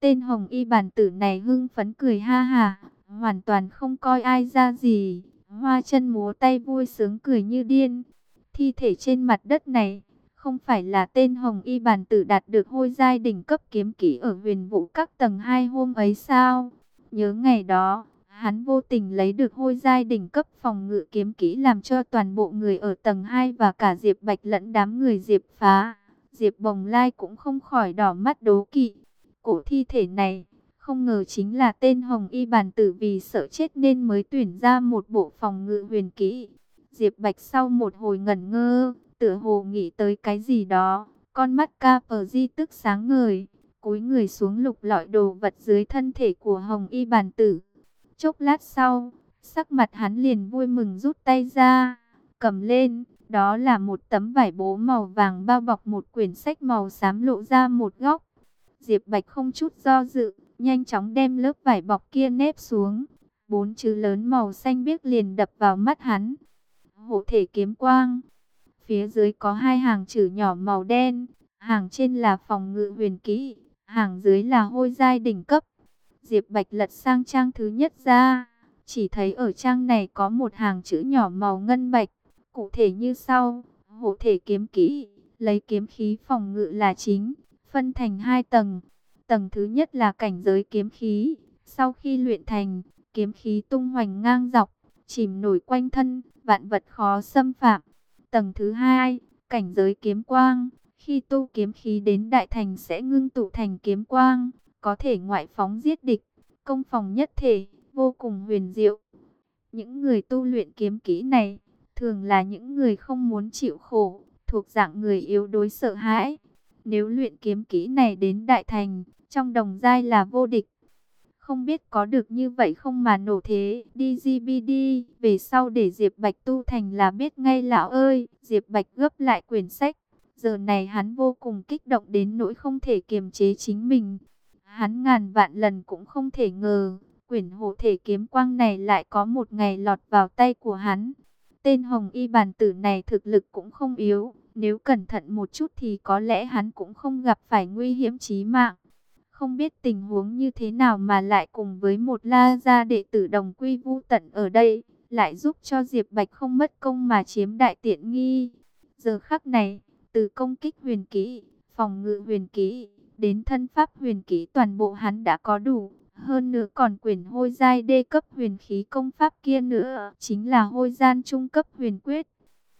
Tên Hồng Y bản tử này hưng phấn cười ha hả, hoàn toàn không coi ai ra gì, hoa chân múa tay vui sướng cười như điên. Thi thể trên mặt đất này, không phải là tên Hồng Y bản tử đạt được hôi giai đỉnh cấp kiếm kỹ ở Huyền Vũ các tầng 2 hôm ấy sao? Nhớ ngày đó, hắn vô tình lấy được hôi giai đỉnh cấp phòng ngự kiếm kỹ làm cho toàn bộ người ở tầng 2 và cả Diệp Bạch lẫn đám người Diệp Phá, Diệp Bồng Lai cũng không khỏi đỏ mắt đố kỵ. Cổ thi thể này, không ngờ chính là tên Hồng Y bản tử vì sợ chết nên mới tuyển ra một bộ phòng ngự huyền kỹ. Diệp Bạch sau một hồi ngẩn ngơ, tựa hồ nghĩ tới cái gì đó, con mắt Caprdi tức sáng ngời, cúi người xuống lục lọi đồ vật dưới thân thể của Hồng Y bản tử. Chốc lát sau, sắc mặt hắn liền vui mừng rút tay ra, cầm lên, đó là một tấm vải bố màu vàng bao bọc một quyển sách màu xám lộ ra một góc. Diệp Bạch không chút do dự, nhanh chóng đem lớp vải bọc kia nép xuống. 4 chữ lớn màu xanh biếc liền đập vào mắt hắn. Hộ thể kiếm quang. Phía dưới có 2 hàng chữ nhỏ màu đen, hàng trên là phòng ngự huyền kỹ, hàng dưới là hôi giai đỉnh cấp. Diệp Bạch lật sang trang thứ nhất ra, chỉ thấy ở trang này có một hàng chữ nhỏ màu ngân bạch, cụ thể như sau: hộ thể kiếm kỹ, lấy kiếm khí phòng ngự là chính, phân thành 2 tầng. Tầng thứ nhất là cảnh giới kiếm khí, sau khi luyện thành, kiếm khí tung hoành ngang dọc, chìm nổi quanh thân, vạn vật khó xâm phạm. Tầng thứ hai, cảnh giới kiếm quang, khi tu kiếm khí đến đại thành sẽ ngưng tụ thành kiếm quang, có thể ngoại phóng giết địch, công phòng nhất thể, vô cùng huyền diệu. Những người tu luyện kiếm kỹ này, thường là những người không muốn chịu khổ, thuộc dạng người yếu đuối sợ hãi. Nếu luyện kiếm kỹ này đến đại thành, trong đồng giai là vô địch. Không biết có được như vậy không mà nổ thế. DGBD, về sau để Diệp Bạch tu thành là biết ngay lão ơi. Diệp Bạch gấp lại quyển sách. Giờ này hắn vô cùng kích động đến nỗi không thể kiềm chế chính mình. Hắn ngàn vạn lần cũng không thể ngờ, quyển hộ thể kiếm quang này lại có một ngày lọt vào tay của hắn. Tên Hồng Y bản tử này thực lực cũng không yếu. Nếu cẩn thận một chút thì có lẽ hắn cũng không gặp phải nguy hiểm chí mạng. Không biết tình huống như thế nào mà lại cùng với một La gia đệ tử đồng quy vu tận ở đây, lại giúp cho Diệp Bạch không mất công mà chiếm đại tiện nghi. Giờ khắc này, từ công kích huyền kỹ, phòng ngự huyền kỹ, đến thân pháp huyền kỹ toàn bộ hắn đã có đủ. Hơn nữa còn quyển hôi giai đê cấp huyền khí công pháp kia nữa, chính là hôi gian trung cấp huyền quyết.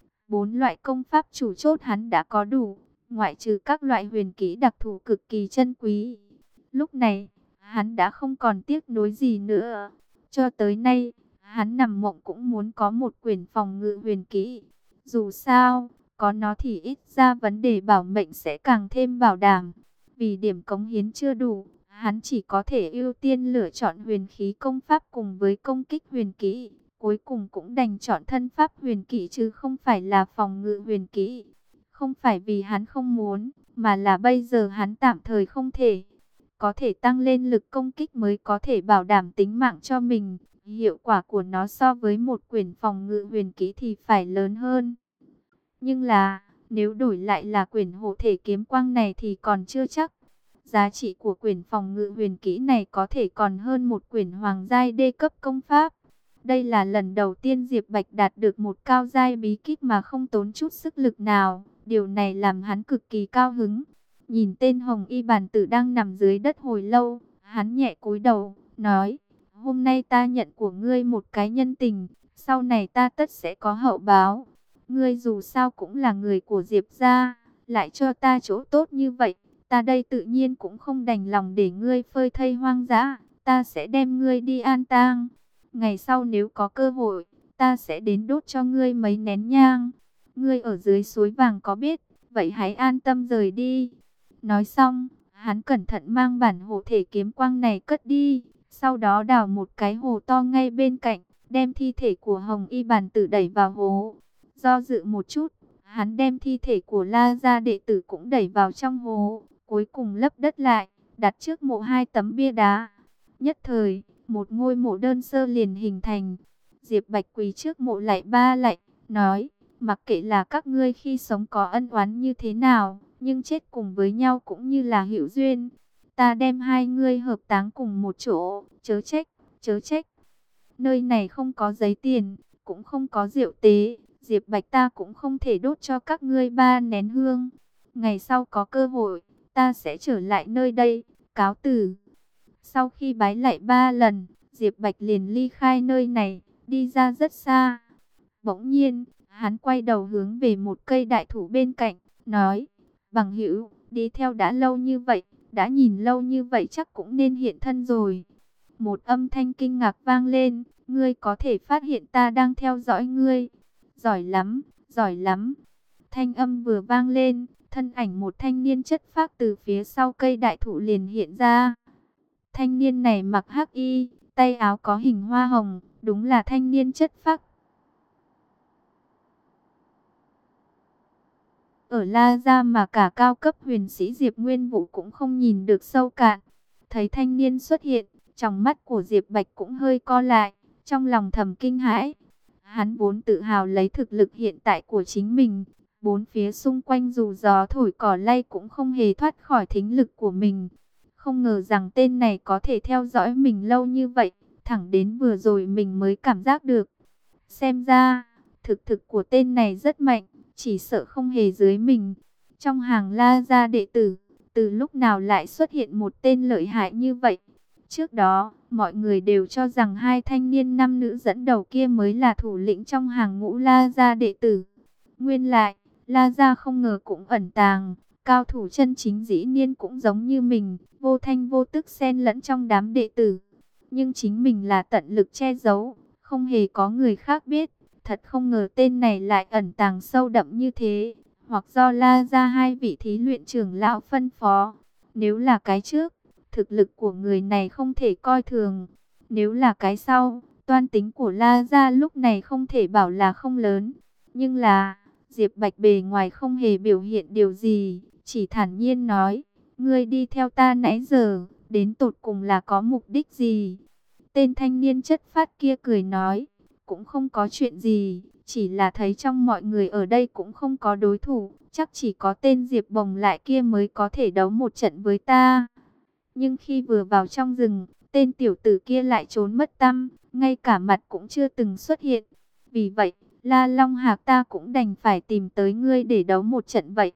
4 loại công pháp chủ chốt hắn đã có đủ, ngoại trừ các loại huyền kỹ đặc thù cực kỳ chân quý. Lúc này, hắn đã không còn tiếc nuối gì nữa. Cho tới nay, hắn nằm mộng cũng muốn có một quyển phòng ngự huyền kỹ. Dù sao, có nó thì ít ra vấn đề bảo mệnh sẽ càng thêm bảo đảm. Vì điểm cống hiến chưa đủ, hắn chỉ có thể ưu tiên lựa chọn huyền khí công pháp cùng với công kích huyền kỹ. Cuối cùng cũng đành chọn thân pháp huyền kỹ chứ không phải là phòng ngự huyền kỹ. Không phải vì hắn không muốn, mà là bây giờ hắn tạm thời không thể. Có thể tăng lên lực công kích mới có thể bảo đảm tính mạng cho mình. Hiệu quả của nó so với một quyển phòng ngự huyền kỹ thì phải lớn hơn. Nhưng là, nếu đổi lại là quyển hộ thể kiếm quang này thì còn chưa chắc. Giá trị của quyển phòng ngự huyền kỹ này có thể còn hơn một quyển hoàng giai đê cấp công pháp. Đây là lần đầu tiên Diệp Bạch đạt được một cao giai bí kíp mà không tốn chút sức lực nào. Điều này làm hắn cực kỳ cao hứng. Nhìn tên Hồng Y bản tử đang nằm dưới đất hồi lâu, hắn nhẹ cúi đầu, nói: hôm nay ta nhận của ngươi một cái nhân tình, sau này ta tất sẽ có hậu báo. Ngươi dù sao cũng là người của Diệp gia, lại cho ta chỗ tốt như vậy, ta đây tự nhiên cũng không đành lòng để ngươi phơi thây hoang dã, ta sẽ đem ngươi đi an táng. Ngày sau nếu có cơ hội, ta sẽ đến đốt cho ngươi mấy nén nhang. Ngươi ở dưới suối vàng có biết, vậy hãy an tâm rời đi. Nói xong, hắn cẩn thận mang bản hộ thể kiếm quang này cất đi, sau đó đào một cái hồ to ngay bên cạnh, đem thi thể của Hồng Y bản tử đẩy vào hố. Do dự một chút, hắn đem thi thể của La gia đệ tử cũng đẩy vào trong hố, cuối cùng lấp đất lại, đặt trước mộ 2 tấm bia đá. Nhất thời, một ngôi mộ đơn sơ liền hình thành. Diệp Bạch quỳ trước mộ lạy 3 lạy, nói: mặc kệ là các ngươi khi sống có ân oán như thế nào, nhưng chết cùng với nhau cũng như là hữu duyên. ta đem hai ngươi hợp táng cùng một chỗ, chớ trách, chớ trách. Nơi này không có giấy tiền, cũng không có rượu tế, Diệp Bạch ta cũng không thể đốt cho các ngươi 3 nén hương. Ngày sau có cơ hội, ta sẽ trở lại nơi đây, cáo từ. Sau khi bái lạy 3 lần, Diệp Bạch liền ly khai nơi này, đi ra rất xa. Bỗng nhiên, hắn quay đầu hướng về một cây đại thụ bên cạnh, nói: Bằng hữu, đi theo đã lâu như vậy, đã nhìn lâu như vậy chắc cũng nên hiện thân rồi. Một âm thanh kinh ngạc vang lên: Ngươi có thể phát hiện ta đang theo dõi ngươi. Giỏi lắm, giỏi lắm. Thanh âm vừa vang lên, thân ảnh một thanh niên chất phác từ phía sau cây đại thụ liền hiện ra. Thanh niên này mặc hắc y, tay áo có hình hoa hồng, đúng là thanh niên chất phác. Ở La Gia mà cả cao cấp huyền sĩ Diệp Nguyên Vũ cũng không nhìn được sâu cạn. Thấy thanh niên xuất hiện, trong mắt của Diệp Bạch cũng hơi co lại, trong lòng thầm kinh hãi. Hắn vốn tự hào lấy thực lực hiện tại của chính mình, bốn phía xung quanh dù gió thổi cỏ lay cũng không hề thoát khỏi thính lực của mình. Không ngờ rằng tên này có thể theo dõi mình lâu như vậy, thẳng đến vừa rồi mình mới cảm giác được. Xem ra, thực lực của tên này rất mạnh, chỉ sợ không hề dưới mình. Trong hàng La Gia đệ tử, từ lúc nào lại xuất hiện một tên lợi hại như vậy? Trước đó, mọi người đều cho rằng hai thanh niên nam nữ dẫn đầu kia mới là thủ lĩnh trong hàng ngũ La Gia đệ tử. Nguyên lại, La Gia không ngờ cũng ẩn tàng, cao thủ chân chính dĩ nhiên cũng giống như mình, vô thanh vô tức xen lẫn trong đám đệ tử. Nhưng chính mình là tận lực che giấu, không hề có người khác biết. Thật không ngờ tên này lại ẩn tàng sâu đậm như thế, hoặc do La Gia hai vị thí luyện trưởng lão phân phó. Nếu là cái trước, thực lực của người này không thể coi thường. Nếu là cái sau, toan tính của La Gia lúc này không thể bảo là không lớn. Nhưng là, Diệp Bạch bề ngoài không hề biểu hiện điều gì, chỉ thản nhiên nói: Ngươi đi theo ta nãy giờ, đến tột cùng là có mục đích gì? Tên thanh niên chất phác kia cười nói: Cũng không có chuyện gì, chỉ là thấy trong mọi người ở đây cũng không có đối thủ, chắc chỉ có tên Diệp Bồng lại kia mới có thể đấu một trận với ta. Nhưng khi vừa vào trong rừng, tên tiểu tử kia lại trốn mất tăm, ngay cả mặt cũng chưa từng xuất hiện. Vì vậy, La Long Hạc ta cũng đành phải tìm tới ngươi để đấu một trận vậy.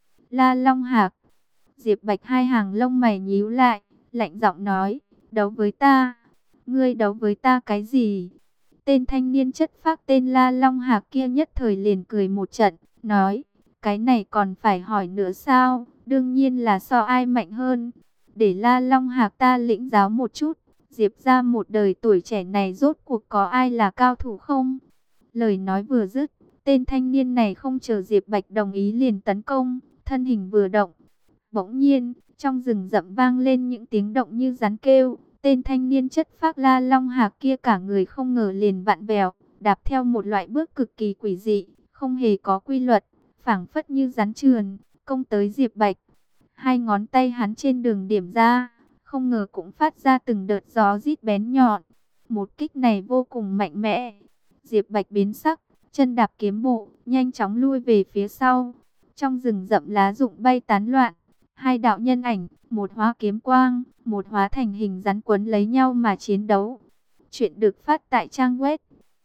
La Long Hạc. Diệp Bạch hai hàng lông mày nhíu lại, lạnh giọng nói: Đấu với ta? Ngươi đấu với ta cái gì? Tên thanh niên chất phác tên La Long Hạc kia nhất thời liền cười một trận, nói: Cái này còn phải hỏi nữa sao? Đương nhiên là so ai mạnh hơn. Để La Long Hạc ta lĩnh giáo một chút, Diệp ra một đời tuổi trẻ này rốt cuộc có ai là cao thủ không? Lời nói vừa dứt, tên thanh niên này không chờ Diệp Bạch đồng ý liền tấn công, thân hình vừa động. Bỗng nhiên, trong rừng rậm vang lên những tiếng động như rắn kêu. Tên thanh niên chất phác La Long Hạc kia cả người không ngờ liền vặn vẹo, đạp theo một loại bước cực kỳ quỷ dị, không hề có quy luật, phảng phất như rắn trườn, công tới Diệp Bạch. Hai ngón tay hắn trên đường điểm ra, không ngờ cũng phát ra từng đợt gió rít bén nhọn. Một kích này vô cùng mạnh mẽ. Diệp Bạch biến sắc, chân đạp kiếm bộ, nhanh chóng lui về phía sau. Trong rừng rậm lá rụng bay tán loạn, hai đạo nhân ảnh, một hóa kiếm quang, một hóa thành hình rắn quấn lấy nhau mà chiến đấu. Chuyện được phát tại trang web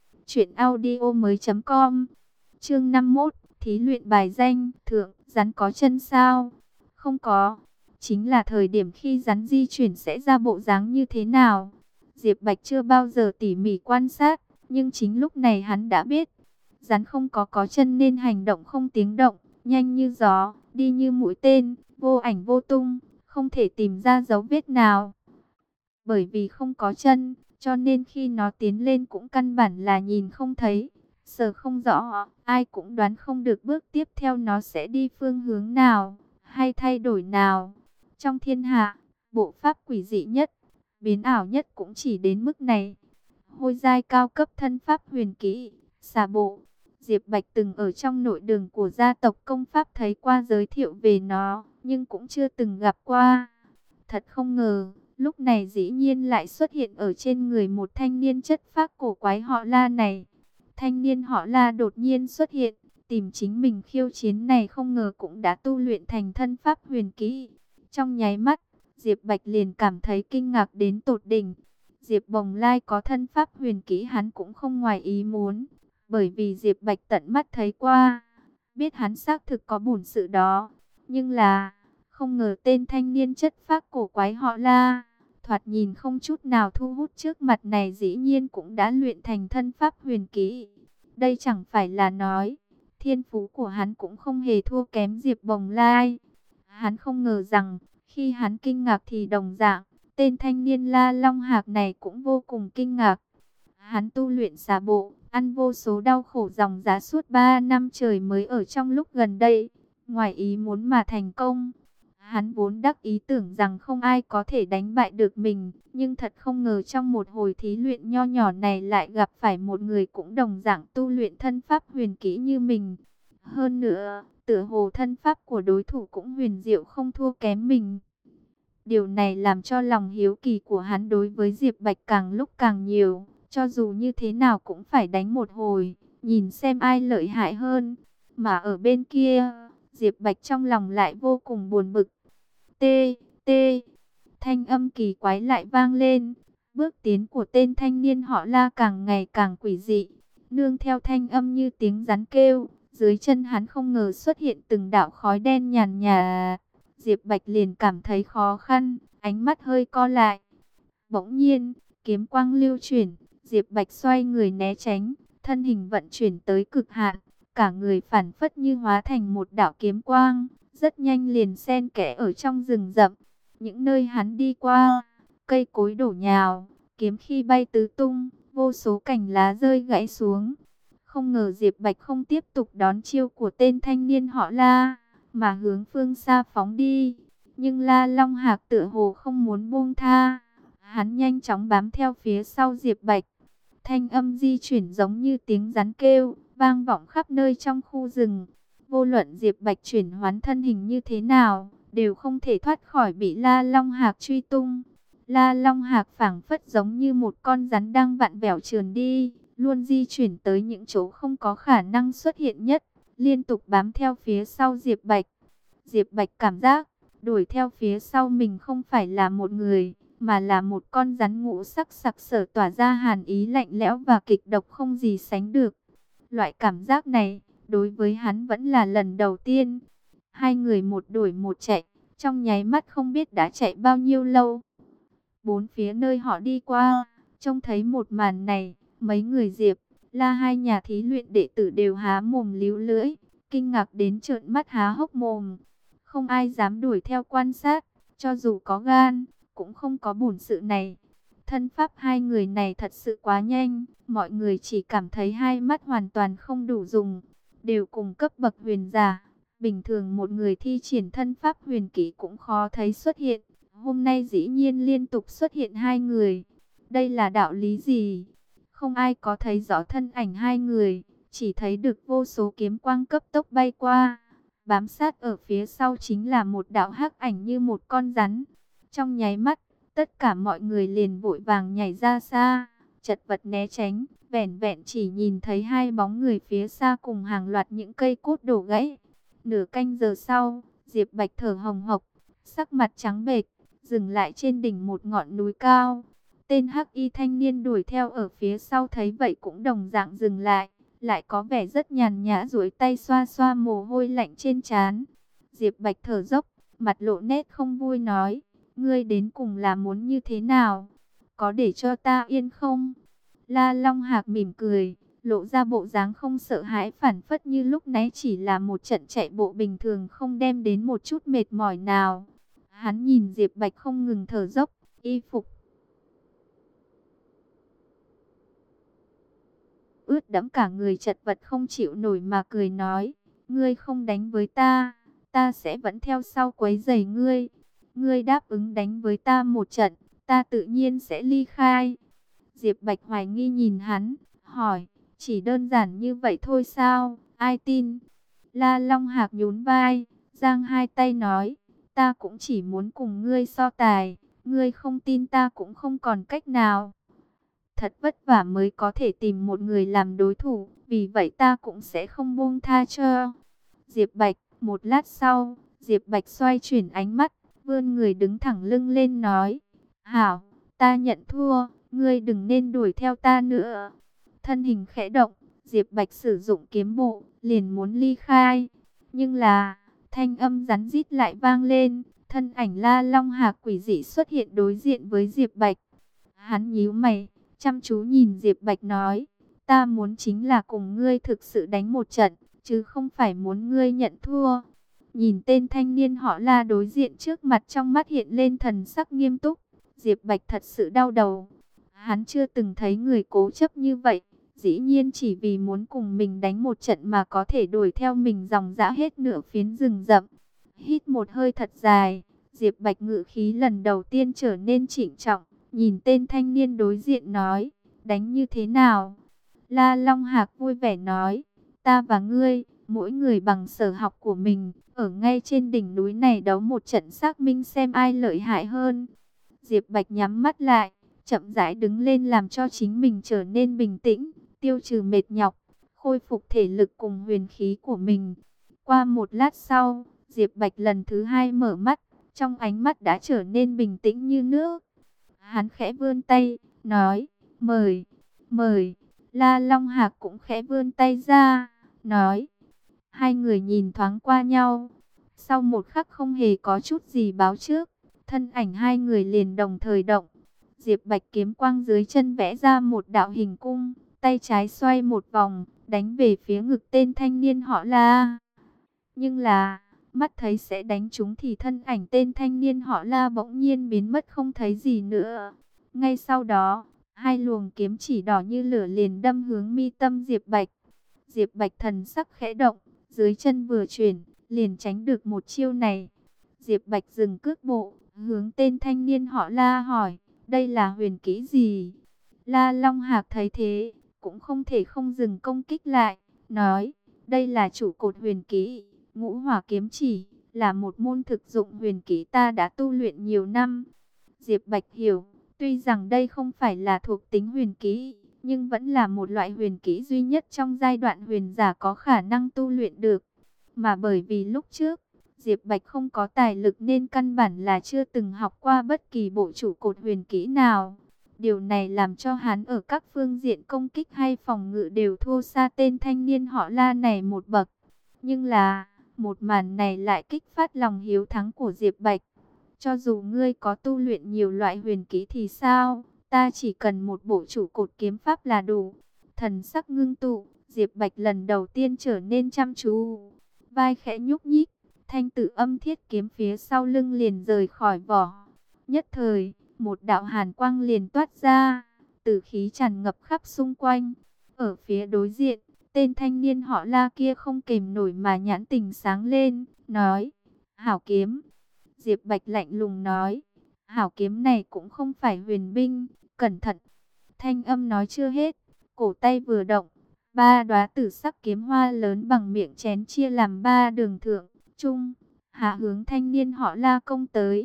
truyệnaudiomoi.com. Chương 51, thí luyện bài danh, thượng, rắn có chân sao? Không có. Chính là thời điểm khi rắn di chuyển sẽ ra bộ dáng như thế nào. Diệp Bạch chưa bao giờ tỉ mỉ quan sát, nhưng chính lúc này hắn đã biết. Rắn không có chân nên hành động không tiếng động, nhanh như gió, đi như mũi tên, vô ảnh vô tung, không thể tìm ra dấu vết nào. Bởi vì không có chân, cho nên khi nó tiến lên cũng căn bản là nhìn không thấy, sờ không rõ, ai cũng đoán không được bước tiếp theo nó sẽ đi phương hướng nào, hay thay đổi nào. Trong thiên hạ, bộ pháp quỷ dị nhất, biến ảo nhất cũng chỉ đến mức này. Hôi giai cao cấp thân pháp huyền kỹ, xà bộ. Diệp Bạch từng ở trong nội đường của gia tộc công pháp thấy qua giới thiệu về nó, nhưng cũng chưa từng gặp qua. Thật không ngờ, lúc này dĩ nhiên lại xuất hiện ở trên người một thanh niên chất phác cổ quái họ La này. Thanh niên họ La đột nhiên xuất hiện, tìm chính mình khiêu chiến này không ngờ cũng đã tu luyện thành thân pháp huyền kỹ. Trong nháy mắt, Diệp Bạch liền cảm thấy kinh ngạc đến tột đỉnh. Diệp Bồng Lai có thân pháp huyền kỹ hắn cũng không ngoài ý muốn, bởi vì Diệp Bạch tận mắt thấy qua, biết hắn xác thực có bổn sự đó. Nhưng là, không ngờ tên thanh niên chất phác cổ quái họ La, thoạt nhìn không chút nào thu hút trước mặt này dĩ nhiên cũng đã luyện thành thân pháp huyền kỹ. Đây chẳng phải là nói, thiên phú của hắn cũng không hề thua kém Diệp Bồng Lai. Hắn không ngờ rằng, khi hắn kinh ngạc thì đồng dạng, tên thanh niên La Long Hạc này cũng vô cùng kinh ngạc. Hắn tu luyện xà bộ, ăn vô số đau khổ dòng giá suốt 3 năm trời mới ở trong lúc gần đây, ngoài ý muốn mà thành công. Hắn vốn đắc ý tưởng rằng không ai có thể đánh bại được mình, nhưng thật không ngờ trong một hồi thí luyện nho nhỏ này lại gặp phải một người cũng đồng dạng tu luyện thân pháp huyền kỹ như mình. Hơn nữa, tựa hồ thân pháp của đối thủ cũng huyền diệu không thua kém mình. Điều này làm cho lòng hiếu kỳ của hắn đối với Diệp Bạch càng lúc càng nhiều, cho dù như thế nào cũng phải đánh một hồi, nhìn xem ai lợi hại hơn. Mà ở bên kia, Diệp Bạch trong lòng lại vô cùng buồn bực. T, T, thanh âm kỳ quái lại vang lên. Bước tiến của tên thanh niên họ La càng ngày càng quỷ dị. Nương theo thanh âm như tiếng rắn kêu, dưới chân hắn không ngờ xuất hiện từng đạo khói đen nhàn nhạt. Diệp Bạch liền cảm thấy khó khăn, ánh mắt hơi co lại. Bỗng nhiên, kiếm quang lưu chuyển, Diệp Bạch xoay người né tránh, thân hình vận chuyển tới cực hạn, cả người phản phất như hóa thành một đạo kiếm quang, rất nhanh liền xen kẽ ở trong rừng rậm. Những nơi hắn đi qua, cây cối đổ nhào, kiếm khi bay tứ tung, vô số cành lá rơi gãy xuống. Không ngờ Diệp Bạch không tiếp tục đón chiêu của tên thanh niên họ La, mà hướng phương xa phóng đi. Nhưng La Long Hạc tựa hồ không muốn buông tha. Hắn nhanh chóng bám theo phía sau Diệp Bạch. Thanh âm di chuyển giống như tiếng rắn kêu, vang vọng khắp nơi trong khu rừng. Vô luận Diệp Bạch chuyển hoán thân hình như thế nào, đều không thể thoát khỏi bị La Long Hạc truy tung. La Long Hạc phảng phất giống như một con rắn đang vặn vẹo trườn đi, luôn di chuyển tới những chỗ không có khả năng xuất hiện nhất, liên tục bám theo phía sau Diệp Bạch. Diệp Bạch cảm giác, đuổi theo phía sau mình không phải là một người, mà là một con rắn ngũ sắc sặc sỡ tỏa ra hàn ý lạnh lẽo và kịch độc không gì sánh được. Loại cảm giác này, đối với hắn vẫn là lần đầu tiên. Hai người một đuổi một chạy, trong nháy mắt không biết đã chạy bao nhiêu lâu. Bốn phía nơi họ đi qua, trông thấy một màn này, mấy người Diệp, La hai nhà thí luyện đệ tử đều há mồm líu lưỡi, kinh ngạc đến trợn mắt há hốc mồm. Không ai dám đuổi theo quan sát, cho dù có gan, cũng không có bổn sự này. Thân pháp hai người này thật sự quá nhanh, mọi người chỉ cảm thấy hai mắt hoàn toàn không đủ dùng, đều cùng cấp bậc huyền giả. Bình thường một người thi triển thân pháp huyền kỹ cũng khó thấy xuất hiện, hôm nay dĩ nhiên liên tục xuất hiện hai người. Đây là đạo lý gì? Không ai có thấy rõ thân ảnh hai người, chỉ thấy được vô số kiếm quang cấp tốc bay qua. Bám sát ở phía sau chính là một đạo hắc ảnh như một con rắn. Trong nháy mắt, tất cả mọi người liền vội vàng nhảy ra xa, chật vật né tránh, vẻn vẹn chỉ nhìn thấy hai bóng người phía xa cùng hàng loạt những cây cốt đổ gãy. Nửa canh giờ sau, Diệp Bạch thở hồng hộc, sắc mặt trắng bệch, dừng lại trên đỉnh một ngọn núi cao. Tên hắc y thanh niên đuổi theo ở phía sau thấy vậy cũng đồng dạng dừng lại có vẻ rất nhàn nhã duỗi tay xoa xoa mồ hôi lạnh trên trán. Diệp Bạch thở dốc, mặt lộ nét không vui nói, ngươi đến cùng là muốn như thế nào? Có để cho ta yên không? La Long Hạc mỉm cười, lộ ra bộ dáng không sợ hãi phản phất như lúc nãy chỉ là một trận chạy bộ bình thường không đem đến một chút mệt mỏi nào. Hắn nhìn Diệp Bạch không ngừng thở dốc, y phục ướt đẫm cả người chật vật không chịu nổi mà cười nói, ngươi không đánh với ta, ta sẽ vẫn theo sau quấy rầy ngươi. Ngươi đáp ứng đánh với ta một trận, ta tự nhiên sẽ ly khai. Diệp Bạch hoài nghi nhìn hắn, hỏi, chỉ đơn giản như vậy thôi sao, ai tin? La Long Hạc nhún vai, giang hai tay nói, ta cũng chỉ muốn cùng ngươi so tài, ngươi không tin ta cũng không còn cách nào. Thật vất vả mới có thể tìm một người làm đối thủ, vì vậy ta cũng sẽ không buông tha cho Diệp Bạch. Một lát sau, Diệp Bạch xoay chuyển ánh mắt, vươn người đứng thẳng lưng lên nói, hảo, ta nhận thua, ngươi đừng nên đuổi theo ta nữa. Thân hình khẽ động, Diệp Bạch sử dụng kiếm bộ, liền muốn ly khai. Nhưng là, thanh âm rắn rít lại vang lên, thân ảnh La Long Hạc quỷ dị xuất hiện đối diện với Diệp Bạch. Hắn nhíu mày, chăm chú nhìn Diệp Bạch nói, ta muốn chính là cùng ngươi thực sự đánh một trận, chứ không phải muốn ngươi nhận thua. Nhìn tên thanh niên họ La đối diện trước mặt, trong mắt hiện lên thần sắc nghiêm túc. Diệp Bạch thật sự đau đầu. Hắn chưa từng thấy người cố chấp như vậy. Dĩ nhiên chỉ vì muốn cùng mình đánh một trận mà có thể đuổi theo mình dòng dã hết nửa phiến rừng rậm. Hít một hơi thật dài, Diệp Bạch ngữ khí lần đầu tiên trở nên trịnh trọng. Nhìn tên thanh niên đối diện nói, đánh như thế nào? La Long Hạc vui vẻ nói, ta và ngươi, mỗi người bằng sở học của mình, ở ngay trên đỉnh núi này đấu một trận xác minh xem ai lợi hại hơn. Diệp Bạch nhắm mắt lại, chậm rãi đứng lên làm cho chính mình trở nên bình tĩnh, tiêu trừ mệt nhọc, khôi phục thể lực cùng huyền khí của mình. Qua một lát sau, Diệp Bạch lần thứ hai mở mắt, trong ánh mắt đã trở nên bình tĩnh như nước. Hắn khẽ vươn tay, nói, mời, mời. La Long Hạc cũng khẽ vươn tay ra, nói. Hai người nhìn thoáng qua nhau. Sau một khắc không hề có chút gì báo trước, thân ảnh hai người liền đồng thời động. Diệp Bạch kiếm quang dưới chân vẽ ra một đạo hình cung, tay trái xoay một vòng, đánh về phía ngực tên thanh niên họ La. Nhưng là, mắt thấy sẽ đánh trúng thì thân ảnh tên thanh niên họ La bỗng nhiên biến mất không thấy gì nữa. Ngay sau đó, hai luồng kiếm chỉ đỏ như lửa liền đâm hướng mi tâm Diệp Bạch. Diệp Bạch thần sắc khẽ động, dưới chân vừa chuyển, liền tránh được một chiêu này. Diệp Bạch dừng cước bộ, hướng tên thanh niên họ La hỏi, đây là huyền kỹ gì? La Long Hạc thấy thế, cũng không thể không dừng công kích lại, nói, đây là trụ cột huyền kỹ, Ngũ Hỏa kiếm chỉ, là một môn thực dụng huyền kỹ ta đã tu luyện nhiều năm. Diệp Bạch hiểu, tuy rằng đây không phải là thuộc tính huyền kỹ, nhưng vẫn là một loại huyền kỹ duy nhất trong giai đoạn huyền giả có khả năng tu luyện được. Mà bởi vì lúc trước, Diệp Bạch không có tài lực nên căn bản là chưa từng học qua bất kỳ bộ trụ cột huyền kỹ nào. Điều này làm cho hắn ở các phương diện công kích hay phòng ngự đều thua xa tên thanh niên họ La này một bậc. Nhưng là, một màn này lại kích phát lòng hiếu thắng của Diệp Bạch. Cho dù ngươi có tu luyện nhiều loại huyền kỹ thì sao, ta chỉ cần một bộ trụ cột kiếm pháp là đủ. Thần sắc ngưng tụ, Diệp Bạch lần đầu tiên trở nên chăm chú. Vai khẽ nhúc nhích, thanh tử âm thiết kiếm phía sau lưng liền rời khỏi vỏ. Nhất thời, một đạo hàn quang liền toát ra, tử khí tràn ngập khắp xung quanh. Ở phía đối diện, tên thanh niên họ La kia không kềm nổi mà nhãn tình sáng lên, nói, hảo kiếm. Diệp Bạch lạnh lùng nói, hảo kiếm này cũng không phải huyền binh, cẩn thận. Thanh âm nói chưa hết, cổ tay vừa động, ba đóa tử sắc kiếm hoa lớn bằng miệng chén chia làm ba đường thượng, trung, hạ hướng thanh niên họ La công tới.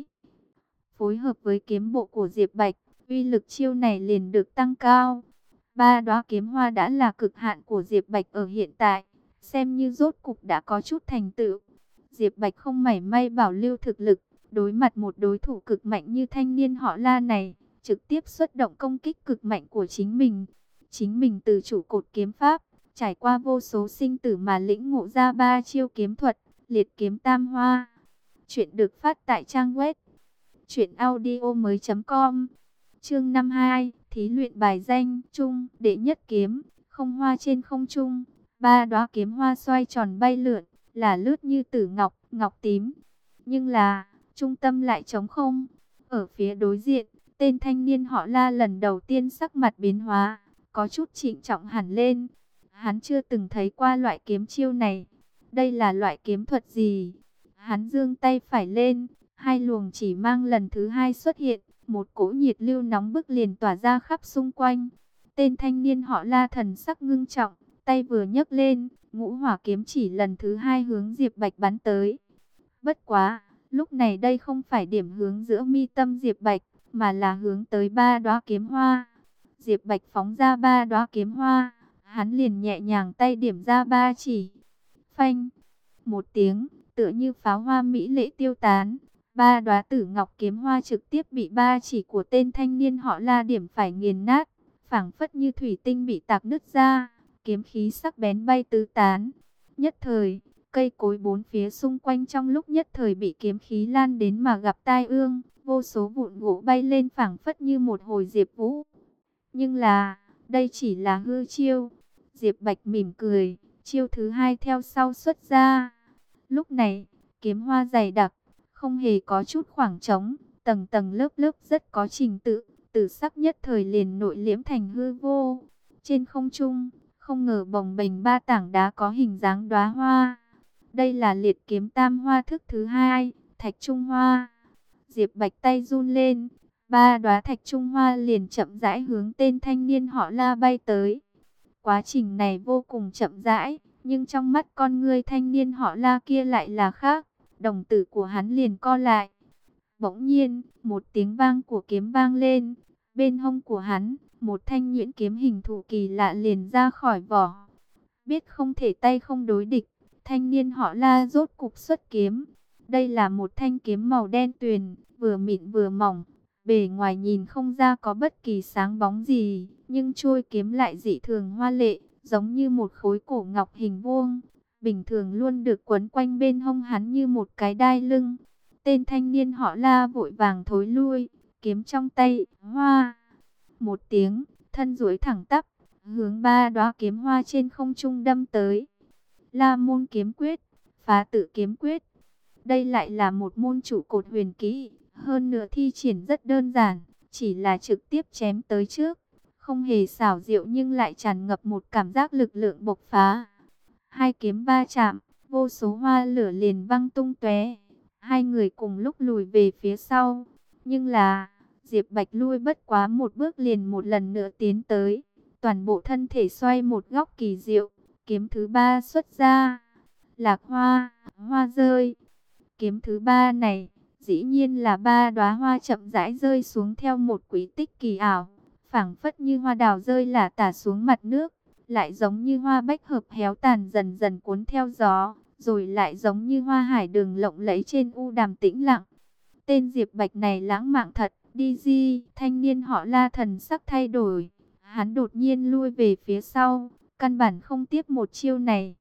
Phối hợp với kiếm bộ của Diệp Bạch, uy lực chiêu này liền được tăng cao. Ba đóa kiếm hoa đã là cực hạn của Diệp Bạch ở hiện tại, xem như rốt cục đã có chút thành tựu. Diệp Bạch không mảy may bảo lưu thực lực, đối mặt một đối thủ cực mạnh như thanh niên họ La này, trực tiếp xuất động công kích cực mạnh của chính mình. Chính mình từ trụ cột kiếm pháp, trải qua vô số sinh tử mà lĩnh ngộ ra ba chiêu kiếm thuật, liệt kiếm tam hoa. Chuyện được phát tại trang web truyệnaudiomoi.com. Chương 52, thí luyện bài danh trung, đệ nhất kiếm, không hoa trên không trung, ba đóa kiếm hoa xoay tròn bay lượn, là lướt như tử ngọc, ngọc tím. Nhưng là, trung tâm lại trống không. Ở phía đối diện, tên thanh niên họ La lần đầu tiên sắc mặt biến hóa, có chút trịnh trọng hẳn lên. Hắn chưa từng thấy qua loại kiếm chiêu này. Đây là loại kiếm thuật gì? Hắn giương tay phải lên, hai luồng chỉ mang lần thứ hai xuất hiện, một cỗ nhiệt lưu nóng bức liền tỏa ra khắp xung quanh. Tên thanh niên họ La thần sắc ngưng trọng, tay vừa nhấc lên, Ngũ Hỏa kiếm chỉ lần thứ hai hướng Diệp Bạch bắn tới. Bất quá, lúc này đây không phải điểm hướng giữa mi tâm Diệp Bạch, mà là hướng tới ba đóa kiếm hoa. Diệp Bạch phóng ra ba đóa kiếm hoa, hắn liền nhẹ nhàng tay điểm ra ba chỉ. Phanh, một tiếng, tựa như pháo hoa mỹ lệ tiêu tán, Ba đóa tử ngọc kiếm hoa trực tiếp bị ba chỉ của tên thanh niên họ La điểm phải nghiền nát, phảng phất như thủy tinh bị tạc nứt ra, kiếm khí sắc bén bay tứ tán. Nhất thời, cây cối bốn phía xung quanh trong lúc nhất thời bị kiếm khí lan đến mà gặp tai ương, vô số vụn gỗ bay lên phảng phất như một hồi diệp vũ. Nhưng là, đây chỉ là hư chiêu. Diệp Bạch mỉm cười, chiêu thứ hai theo sau xuất ra. Lúc này, kiếm hoa dày đặc, không hề có chút khoảng trống, tầng tầng lớp lớp rất có trình tự, tử sắc nhất thời liền nội liễm thành hư vô. Trên không trung, không ngờ bồng bềnh ba tảng đá có hình dáng đóa hoa. Đây là liệt kiếm tam hoa thức thứ hai, thạch trung hoa. Diệp Bạch tay run lên, ba đóa thạch trung hoa liền chậm rãi hướng tên thanh niên họ La bay tới. Quá trình này vô cùng chậm rãi, nhưng trong mắt con ngươi thanh niên họ La kia lại là khác. Đồng tử của hắn liền co lại. Bỗng nhiên, một tiếng vang của kiếm vang lên. Bên hông của hắn, một thanh nhuyễn kiếm hình thù kỳ lạ liền ra khỏi vỏ. Biết không thể tay không đối địch, thanh niên họ La rốt cục xuất kiếm. Đây là một thanh kiếm màu đen tuyền, vừa mịn vừa mỏng. Bề ngoài nhìn không ra có bất kỳ sáng bóng gì, nhưng chuôi kiếm lại dị thường hoa lệ, giống như một khối cổ ngọc hình vuông. Bình thường luôn được quấn quanh bên hông hắn như một cái đai lưng. Tên thanh niên họ La vội vàng thối lui, kiếm trong tay, hoa. Một tiếng, thân duỗi thẳng tắp, hướng ba đóa kiếm hoa trên không trung đâm tới. La môn kiếm quyết, phá tự kiếm quyết. Đây lại là một môn trụ cột huyền kỹ, hơn nữa thi triển rất đơn giản, chỉ là trực tiếp chém tới trước. Không hề xảo diệu nhưng lại tràn ngập một cảm giác lực lượng bộc phá. Hai kiếm va chạm, vô số hoa lửa liền văng tung tóe. Hai người cùng lúc lùi về phía sau. Nhưng là, Diệp Bạch lui bất quá một bước liền một lần nữa tiến tới. Toàn bộ thân thể xoay một góc kỳ diệu. Kiếm thứ ba xuất ra. Lạc hoa, hoa rơi. Kiếm thứ ba này, dĩ nhiên là ba đóa hoa chậm rãi rơi xuống theo một quỹ tích kỳ ảo. Phảng phất như hoa đào rơi lả tả xuống mặt nước. Lại giống như hoa bách hợp héo tàn dần dần cuốn theo gió, rồi lại giống như hoa hải đường lộng lẫy trên u đàm tĩnh lặng. Tên Diệp Bạch này lãng mạn thật, đi di, thanh niên họ La thần sắc thay đổi. Hắn đột nhiên lui về phía sau, căn bản không tiếp một chiêu này.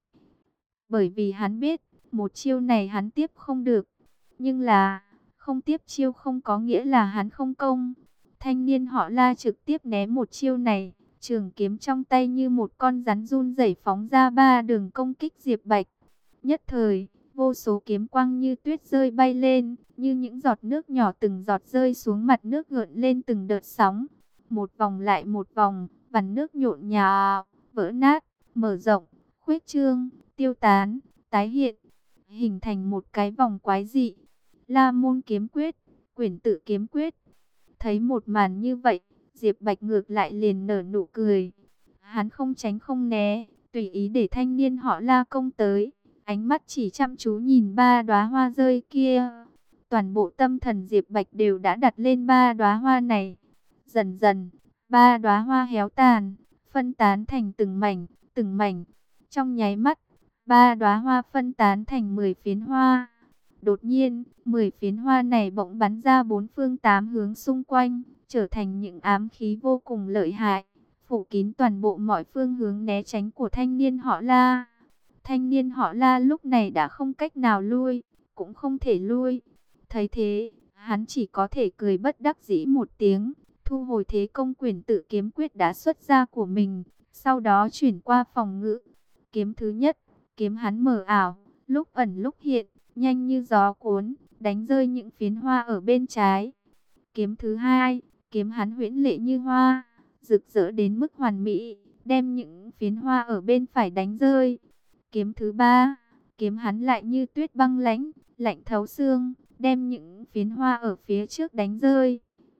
Bởi vì hắn biết, một chiêu này hắn tiếp không được. Nhưng là, không tiếp chiêu không có nghĩa là hắn không công. Thanh niên họ La trực tiếp né một chiêu này. Trường kiếm trong tay như một con rắn run rẩy phóng ra ba đường công kích Diệp Bạch. Nhất thời, vô số kiếm quang như tuyết rơi bay lên, như những giọt nước nhỏ từng giọt rơi xuống mặt nước gợn lên từng đợt sóng. Một vòng lại một vòng, vằn nước nhộn nhạo, vỡ nát, mở rộng, khuếch trương, tiêu tán, tái hiện, hình thành một cái vòng quái dị. La môn kiếm quyết, quyển tự kiếm quyết. Thấy một màn như vậy, Diệp Bạch ngược lại liền nở nụ cười. Hắn không tránh không né, tùy ý để thanh niên họ La công tới. Ánh mắt chỉ chăm chú nhìn ba đóa hoa rơi kia. Toàn bộ tâm thần Diệp Bạch đều đã đặt lên ba đóa hoa này. Dần dần, ba đóa hoa héo tàn, phân tán thành từng mảnh, từng mảnh. Trong nháy mắt, ba đóa hoa phân tán thành 10 phiến hoa. Đột nhiên, 10 phiến hoa này bỗng bắn ra bốn phương tám hướng xung quanh, trở thành những ám khí vô cùng lợi hại, phủ kín toàn bộ mọi phương hướng né tránh của thanh niên họ La. Thanh niên họ La lúc này đã không cách nào lui, cũng không thể lui. Thấy thế, hắn chỉ có thể cười bất đắc dĩ một tiếng, thu hồi thế công quyển tự kiếm quyết đã xuất ra của mình, sau đó chuyển qua phòng ngự. Kiếm thứ nhất, kiếm hắn mờ ảo, lúc ẩn lúc hiện, nhanh như gió cuốn, đánh rơi những phiến hoa ở bên trái. Kiếm thứ hai, kiếm hắn huyễn lệ như hoa, rực rỡ đến mức hoàn mỹ, đem những phiến hoa ở bên phải đánh rơi. Kiếm thứ ba, kiếm hắn lại như tuyết băng lãnh, lạnh thấu xương, đem những phiến hoa ở phía trước đánh rơi.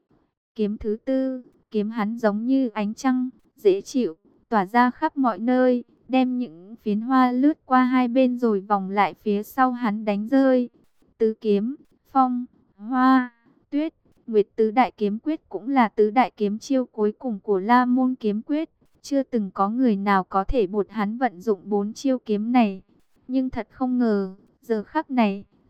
Kiếm thứ tư, kiếm hắn giống như ánh trăng, dễ chịu, tỏa ra khắp mọi nơi, đem những phiến hoa lướt qua hai bên rồi vòng lại phía sau hắn đánh rơi. Tứ kiếm, phong, hoa, tuyết, nguyệt tứ đại kiếm quyết cũng là tứ đại kiếm chiêu cuối cùng của La môn kiếm quyết. Chưa từng có người nào có thể buộc hắn vận dụng bốn chiêu kiếm này. Nhưng thật không ngờ, giờ khắc này,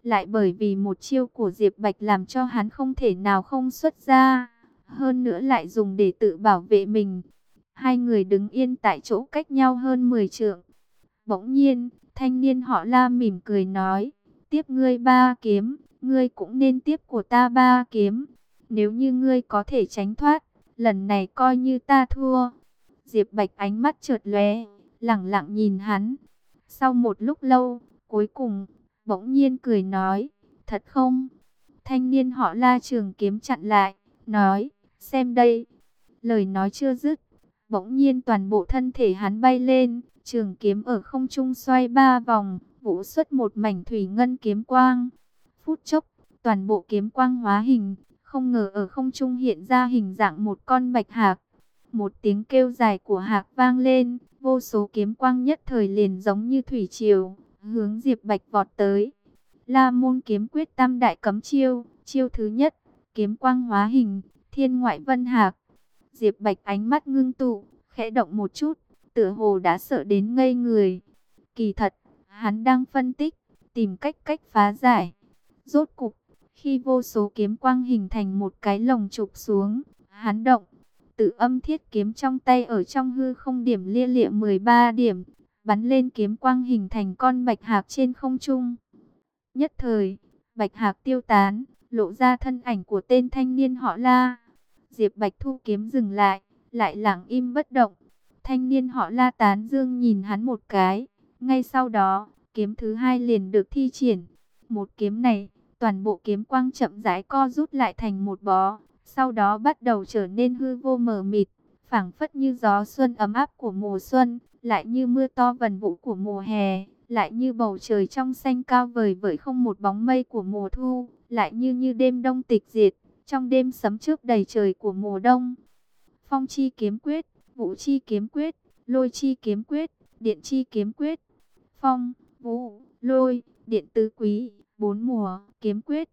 lại bởi vì một chiêu của Diệp Bạch làm cho hắn không thể nào không xuất ra, hơn nữa lại dùng để tự bảo vệ mình. Hai người đứng yên tại chỗ cách nhau hơn 10 trượng. Bỗng nhiên, thanh niên họ La mỉm cười nói, tiếp ngươi 3 kiếm, ngươi cũng nên tiếp của ta 3 kiếm. Nếu như ngươi có thể tránh thoát, lần này coi như ta thua. Diệp Bạch ánh mắt chợt lóe, lẳng lặng nhìn hắn. Sau một lúc lâu, cuối cùng, bỗng nhiên cười nói, thật không? Thanh niên họ La trường kiếm chặn lại, nói, xem đây. Lời nói chưa dứt, bỗng nhiên toàn bộ thân thể hắn bay lên, trường kiếm ở không trung xoay 3 vòng, vũ xuất một mảnh thủy ngân kiếm quang. Phút chốc, toàn bộ kiếm quang hóa hình, không ngờ ở không trung hiện ra hình dạng một con bạch hạc. Một tiếng kêu dài của hạc vang lên, vô số kiếm quang nhất thời liền giống như thủy triều, hướng Diệp Bạch vọt tới. La môn kiếm quyết tam đại cấm chiêu, chiêu thứ nhất, kiếm quang hóa hình, thiên ngoại vân hạc. Diệp Bạch ánh mắt ngưng tụ, khẽ động một chút, tựa hồ đã sợ đến ngây người. Kỳ thật, hắn đang phân tích, tìm cách phá giải. Rốt cục, khi vô số kiếm quang hình thành một cái lồng chụp xuống, hắn động, tự âm thiết kiếm trong tay ở trong hư không điểm lia lịa 13 điểm, bắn lên kiếm quang hình thành con bạch hạc trên không trung. Nhất thời, bạch hạc tiêu tán, lộ ra thân ảnh của tên thanh niên họ La. Diệp Bạch thu kiếm dừng lại lặng im bất động. Thanh niên họ La tán dương nhìn hắn một cái. Ngay sau đó, kiếm thứ hai liền được thi triển. Một kiếm này, toàn bộ kiếm quang chậm rãi co rút lại thành một bó. Sau đó bắt đầu trở nên hư vô mờ mịt, phảng phất như gió xuân ấm áp của mùa xuân, lại như mưa to vần vũ của mùa hè, lại như bầu trời trong xanh cao vời vợi không một bóng mây của mùa thu, lại như đêm đông tịch diệt, trong đêm sấm chớp đầy trời của mùa đông. Phong chi kiếm quyết, vũ chi kiếm quyết, lôi chi kiếm quyết, điện chi kiếm quyết. Phong, vũ, lôi, điện tứ quý, 4 mùa, kiếm quyết.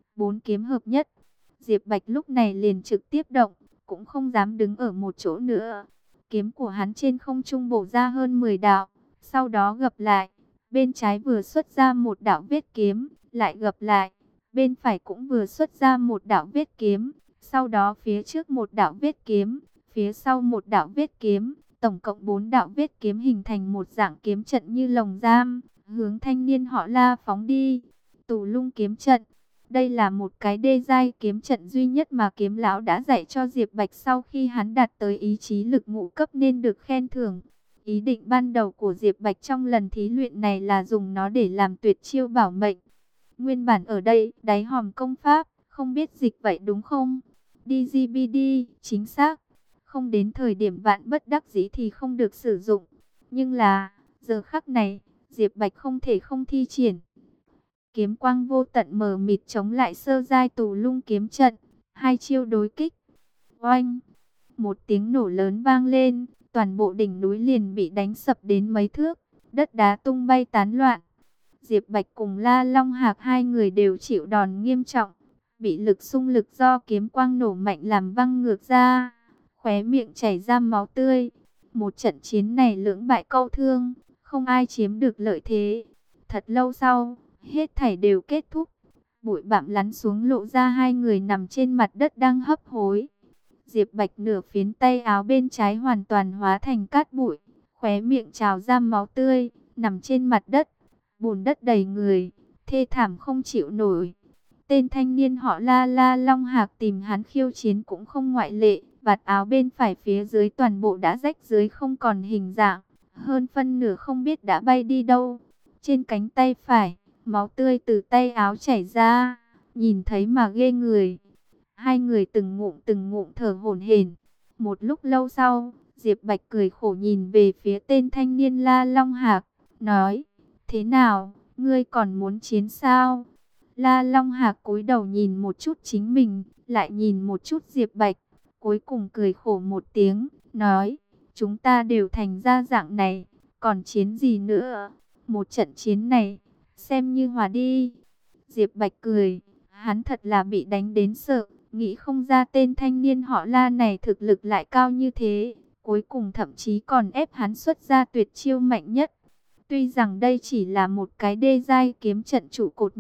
4 kiếm hợp nhất. Diệp Bạch lúc này liền trực tiếp động, cũng không dám đứng ở một chỗ nữa. Kiếm của hắn trên không trung bổ ra hơn 10 đạo, sau đó gập lại. Bên trái vừa xuất ra một đạo vết kiếm, lại gập lại. Bên phải cũng vừa xuất ra một đạo vết kiếm, sau đó phía trước một đạo vết kiếm, phía sau một đạo vết kiếm, tổng cộng 4 đạo vết kiếm hình thành một dạng kiếm trận như lồng giam, hướng thanh niên họ La phóng đi. Tù Lung kiếm trận. Đây là một cái đê giai kiếm trận duy nhất mà kiếm lão đã dạy cho Diệp Bạch sau khi hắn đạt tới ý chí lực ngũ cấp nên được khen thưởng. Ý định ban đầu của Diệp Bạch trong lần thí luyện này là dùng nó để làm tuyệt chiêu bảo mệnh. Nguyên bản ở đây, đáy hòm công pháp, không biết dịch vậy đúng không? DGBD, chính xác. Không đến thời điểm vạn bất đắc dĩ thì không được sử dụng. Nhưng là, giờ khắc này, Diệp Bạch không thể không thi triển. Kiếm quang vô tận mờ mịt chống lại sơ giai Tù Lung kiếm trận. Hai chiêu đối kích. Oanh! Một tiếng nổ lớn vang lên, toàn bộ đỉnh núi liền bị đánh sập đến mấy thước, đất đá tung bay tán loạn. Diệp Bạch cùng La Long Hạc hai người đều chịu đòn nghiêm trọng, bị lực xung lực do kiếm quang nổ mạnh làm văng ngược ra, khóe miệng chảy ra máu tươi. Một trận chiến này lưỡng bại câu thương, không ai chiếm được lợi thế. Thật lâu sau, hết thảy đều kết thúc. Bụi bặm lắn xuống lộ ra hai người nằm trên mặt đất đang hấp hối. Diệp Bạch nửa phiến tay áo bên trái hoàn toàn hóa thành cát bụi, khóe miệng trào ra máu tươi, nằm trên mặt đất, bùn đất đầy người, thê thảm không chịu nổi. Tên thanh niên họ La Long Hạc tìm hắn khiêu chiến cũng không ngoại lệ, vạt áo bên phải phía dưới toàn bộ đã rách dưới không còn hình dạng, hơn phân nửa không biết đã bay đi đâu. Trên cánh tay phải, máu tươi từ tay áo chảy ra, nhìn thấy mà ghê người. Hai người từng ngụm thở hổn hển. Một lúc lâu sau, Diệp Bạch cười khổ nhìn về phía tên thanh niên La Long Hạc, nói, thế nào, ngươi còn muốn chiến sao? La Long Hạc cúi đầu nhìn một chút chính mình, lại nhìn một chút Diệp Bạch, cuối cùng cười khổ một tiếng, nói, chúng ta đều thành ra dạng này, còn chiến gì nữa? Một trận chiến này, xem như hòa đi. Diệp Bạch cười, hắn thật là bị đánh đến sợ, nghĩ không ra tên thanh niên họ La này thực lực lại cao như thế, cuối cùng thậm chí còn ép hắn xuất ra tuyệt chiêu mạnh nhất. Tuy rằng đây chỉ là một cái đê giai kiếm trận trụ cột nhất,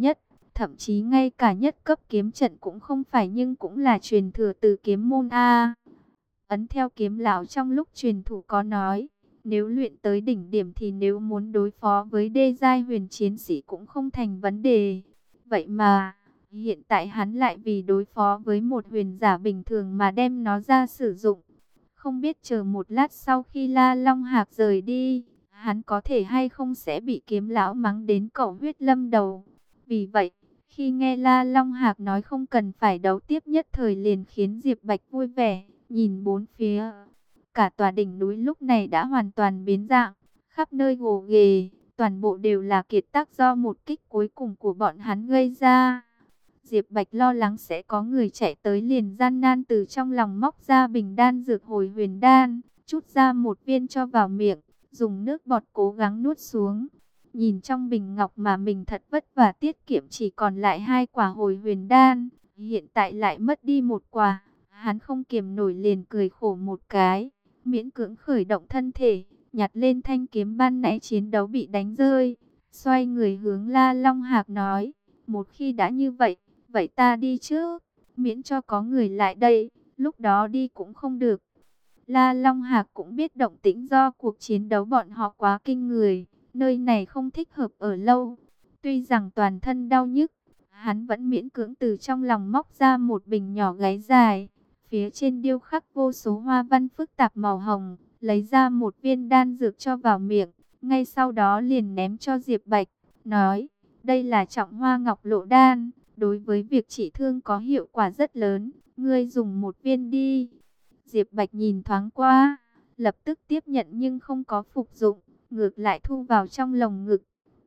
thậm chí ngay cả nhất cấp kiếm trận cũng không phải, nhưng cũng là truyền thừa từ kiếm môn A. Ấn theo kiếm lão trong lúc truyền thủ có nói, nếu luyện tới đỉnh điểm thì nếu muốn đối phó với đê giai huyền chiến sĩ cũng không thành vấn đề. Vậy mà, hiện tại hắn lại vì đối phó với một huyền giả bình thường mà đem nó ra sử dụng. Không biết chờ một lát sau khi La Long Hạc rời đi, hắn có thể hay không sẽ bị kiếm lão mắng đến cẩu huyết lâm đầu. Vì vậy, khi nghe La Long Hạc nói không cần phải đấu tiếp, nhất thời liền khiến Diệp Bạch vui vẻ, nhìn bốn phía. Cả tòa đỉnh núi lúc này đã hoàn toàn biến dạng, khắp nơi gồ ghề, toàn bộ đều là kiệt tác do một kích cuối cùng của bọn hắn gây ra. Diệp Bạch lo lắng sẽ có người chạy tới, liền gian nan từ trong lòng móc ra bình đan dược hồi huyền đan, chút ra một viên cho vào miệng, dùng nước bọt cố gắng nuốt xuống. Nhìn trong bình ngọc mà mình thật vất vả tiết kiệm chỉ còn lại 2 quả hồi huyền đan, hiện tại lại mất đi 1 quả, hắn không kiềm nổi liền cười khổ một cái, miễn cưỡng khởi động thân thể, nhặt lên thanh kiếm ban nãy chiến đấu bị đánh rơi, xoay người hướng La Long Hạc nói, một khi đã như vậy, vậy ta đi trước, miễn cho có người lại đây, lúc đó đi cũng không được. La Long Hạc cũng biết động tĩnh do cuộc chiến đấu bọn họ quá kinh người, nơi này không thích hợp ở lâu. Tuy rằng toàn thân đau nhức, hắn vẫn miễn cưỡng từ trong lòng móc ra một bình nhỏ gáy dài, phía trên điêu khắc vô số hoa văn phức tạp màu hồng, lấy ra một viên đan dược cho vào miệng, ngay sau đó liền ném cho Diệp Bạch, nói, đây là trọng hoa ngọc lộ đan, đối với việc trị thương có hiệu quả rất lớn, ngươi dùng một viên đi. Diệp Bạch nhìn thoáng qua, lập tức tiếp nhận nhưng không có phục dụng, ngược lại thu vào trong lồng ngực.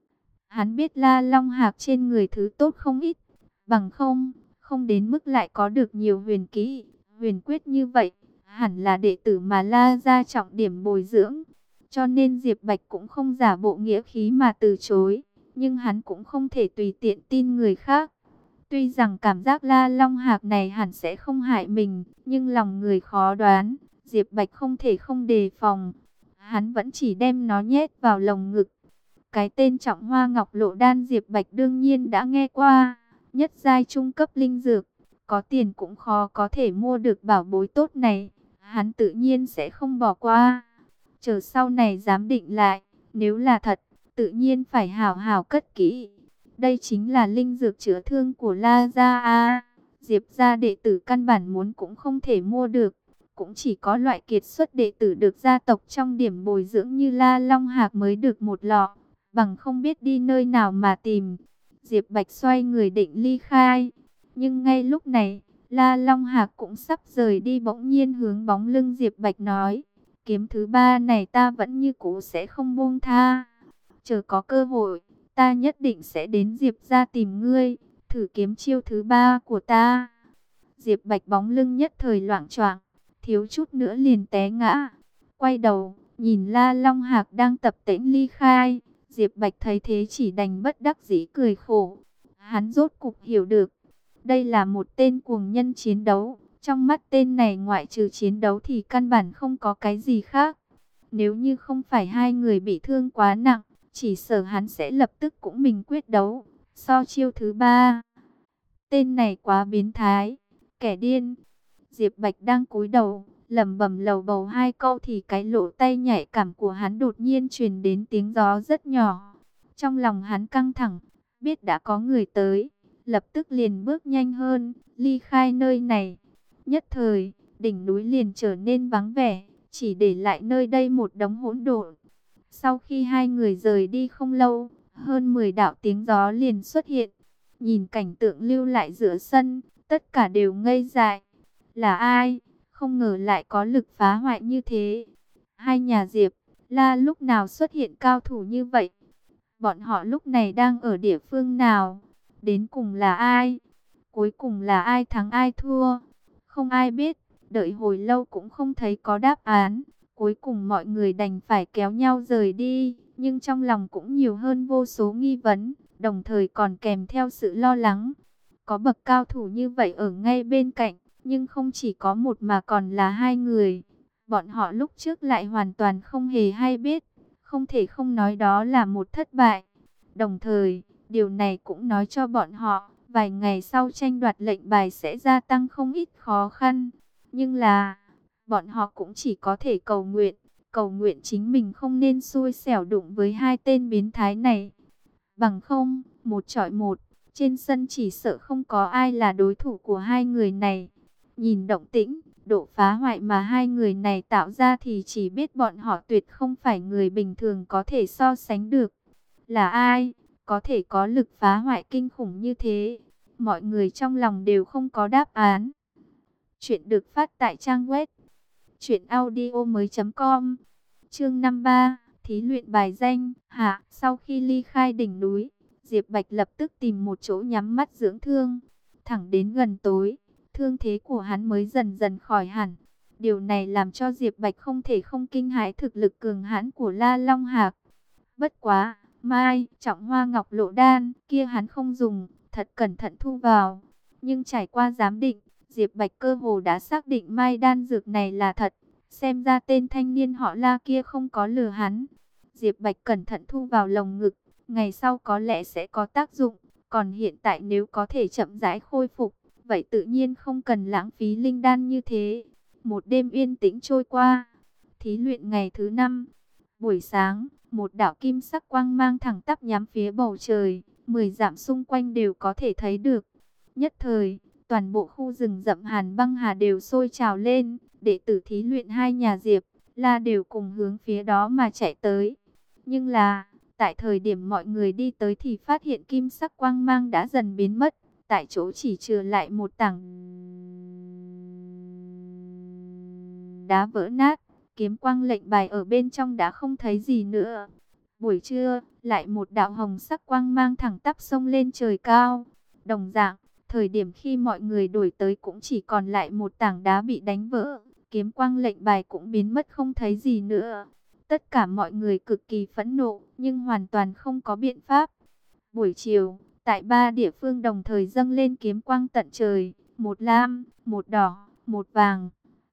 Hắn biết La Long Hạc trên người thứ tốt không ít, bằng không đến mức lại có được nhiều huyền kỹ, huyền quyết như vậy, hẳn là đệ tử mà La gia trọng điểm bồi dưỡng. Cho nên Diệp Bạch cũng không giả bộ nghĩa khí mà từ chối, nhưng hắn cũng không thể tùy tiện tin người khác. Tuy rằng cảm giác La Long Hạc này hẳn sẽ không hại mình, nhưng lòng người khó đoán, Diệp Bạch không thể không đề phòng. Hắn vẫn chỉ đem nó nhét vào lồng ngực. Cái tên trọng hoa ngọc lộ đan Diệp Bạch đương nhiên đã nghe qua, nhất giai trung cấp linh dược, có tiền cũng khó có thể mua được bảo bối tốt này, hắn tự nhiên sẽ không bỏ qua. Chờ sau này giám định lại, nếu là thật, tự nhiên phải hảo hảo cất kỹ. Đây chính là linh dược chữa thương của La Gia A. Diệp gia đệ tử căn bản muốn cũng không thể mua được. Cũng chỉ có loại kiệt xuất đệ tử được gia tộc trong điểm bồi dưỡng như La Long Hạc mới được một lọ. Bằng không biết đi nơi nào mà tìm. Diệp Bạch xoay người định ly khai. Nhưng ngay lúc này, La Long Hạc cũng sắp rời đi, bỗng nhiên hướng bóng lưng Diệp Bạch nói. Kiếm thứ 3 này ta vẫn như cũ sẽ không buông tha. Chờ có cơ hội, ta nhất định sẽ đến Diệp gia tìm ngươi, thử kiếm chiêu thứ 3 của ta. Diệp Bạch bóng lưng nhất thời loạng choạng, thiếu chút nữa liền té ngã. Quay đầu, nhìn La Long Hạc đang tập tễnh ly khai, Diệp Bạch thấy thế chỉ đành bất đắc dĩ cười khổ. Hắn rốt cục hiểu được, đây là một tên cuồng nhân chiến đấu, trong mắt tên này ngoại trừ chiến đấu thì căn bản không có cái gì khác. Nếu như không phải hai người bị thương quá nặng, chỉ sợ hắn sẽ lập tức cũng mình quyết đấu. So chiêu thứ 3, tên này quá biến thái, kẻ điên. Diệp Bạch đang cúi đầu, lẩm bẩm lầu bầu 2 câu thì cái lỗ tay nhạy cảm của hắn đột nhiên truyền đến tiếng gió rất nhỏ. Trong lòng hắn căng thẳng, biết đã có người tới, lập tức liền bước nhanh hơn, ly khai nơi này. Nhất thời, đỉnh núi liền trở nên vắng vẻ, chỉ để lại nơi đây một đống hỗn độn. Sau khi hai người rời đi không lâu, hơn 10 đạo tiếng gió liền xuất hiện. Nhìn cảnh tượng lưu lại giữa sân, tất cả đều ngây dại. Là ai? Không ngờ lại có lực phá hoại như thế. Hai nhà Diệp, La lúc nào xuất hiện cao thủ như vậy? Bọn họ lúc này đang ở địa phương nào? Đến cùng là ai? Cuối cùng là ai thắng ai thua? Không ai biết, đợi hồi lâu cũng không thấy có đáp án. Cuối cùng mọi người đành phải kéo nhau rời đi, nhưng trong lòng cũng nhiều hơn vô số nghi vấn, đồng thời còn kèm theo sự lo lắng. Có bậc cao thủ như vậy ở ngay bên cạnh, nhưng không chỉ có một mà còn là hai người. Bọn họ lúc trước lại hoàn toàn không hề hay biết, không thể không nói đó là một thất bại. Đồng thời, Điều này cũng nói cho bọn họ, vài ngày sau tranh đoạt lệnh bài sẽ gia tăng không ít khó khăn. Nhưng là, bọn họ cũng chỉ có thể cầu nguyện chính mình không nên xui xẻo đụng với hai tên biến thái này. Bằng không, một chọi một, trên sân chỉ sợ không có ai là đối thủ của hai người này. Nhìn động tĩnh, độ phá hoại mà hai người này tạo ra thì chỉ biết bọn họ tuyệt không phải người bình thường có thể so sánh được. Là ai có thể có lực phá hoại kinh khủng như thế? Mọi người trong lòng đều không có đáp án. Chuyện được phát tại trang web truyệnaudiomoi.com. Chương 53, thí luyện bài danh. Hạ, sau khi ly khai đỉnh núi, Diệp Bạch lập tức tìm một chỗ nhắm mắt dưỡng thương. Thẳng đến gần tối, thương thế của hắn mới dần dần khỏi hẳn. Điều này làm cho Diệp Bạch không thể không kinh hãi thực lực cường hãn của La Long Hạc. Bất quá, Mai, Trọng Hoa Ngọc Lộ Đan kia hắn không dùng, thật cẩn thận thu vào. Nhưng trải qua giám định, Diệp Bạch cơ hồ đã xác định Mai đan dược này là thật. Xem ra tên thanh niên họ La kia không có lừa hắn. Diệp Bạch cẩn thận thu vào lồng ngực, ngày sau có lẽ sẽ có tác dụng. Còn hiện tại nếu có thể chậm rãi khôi phục, vậy tự nhiên không cần lãng phí linh đan như thế. Một đêm yên tĩnh trôi qua. Thí luyện ngày thứ 5. Buổi sáng, một đạo kim sắc quang mang thẳng tắp nhắm phía bầu trời, 10 dặm xung quanh đều có thể thấy được. Nhất thời, toàn bộ khu rừng rậm Hàn Băng Hà đều sôi trào lên, đệ tử thí luyện hai nhà Diệp, La đều cùng hướng phía đó mà chạy tới. Nhưng là, tại thời điểm mọi người đi tới thì phát hiện kim sắc quang mang đã dần biến mất, tại chỗ chỉ trừ lại một tảng đá vỡ nát, kiếm quang lệnh bài ở bên trong đã không thấy gì nữa. Buổi trưa, lại một đạo hồng sắc quang mang thẳng tắp xông lên trời cao. Đồng dạng, thời điểm khi mọi người đuổi tới cũng chỉ còn lại một tảng đá bị đánh vỡ, kiếm quang lệnh bài cũng biến mất không thấy gì nữa. Tất cả mọi người cực kỳ phẫn nộ, nhưng hoàn toàn không có biện pháp. Buổi chiều, tại 3 địa phương đồng thời dâng lên kiếm quang tận trời, một lam, một đỏ, một vàng.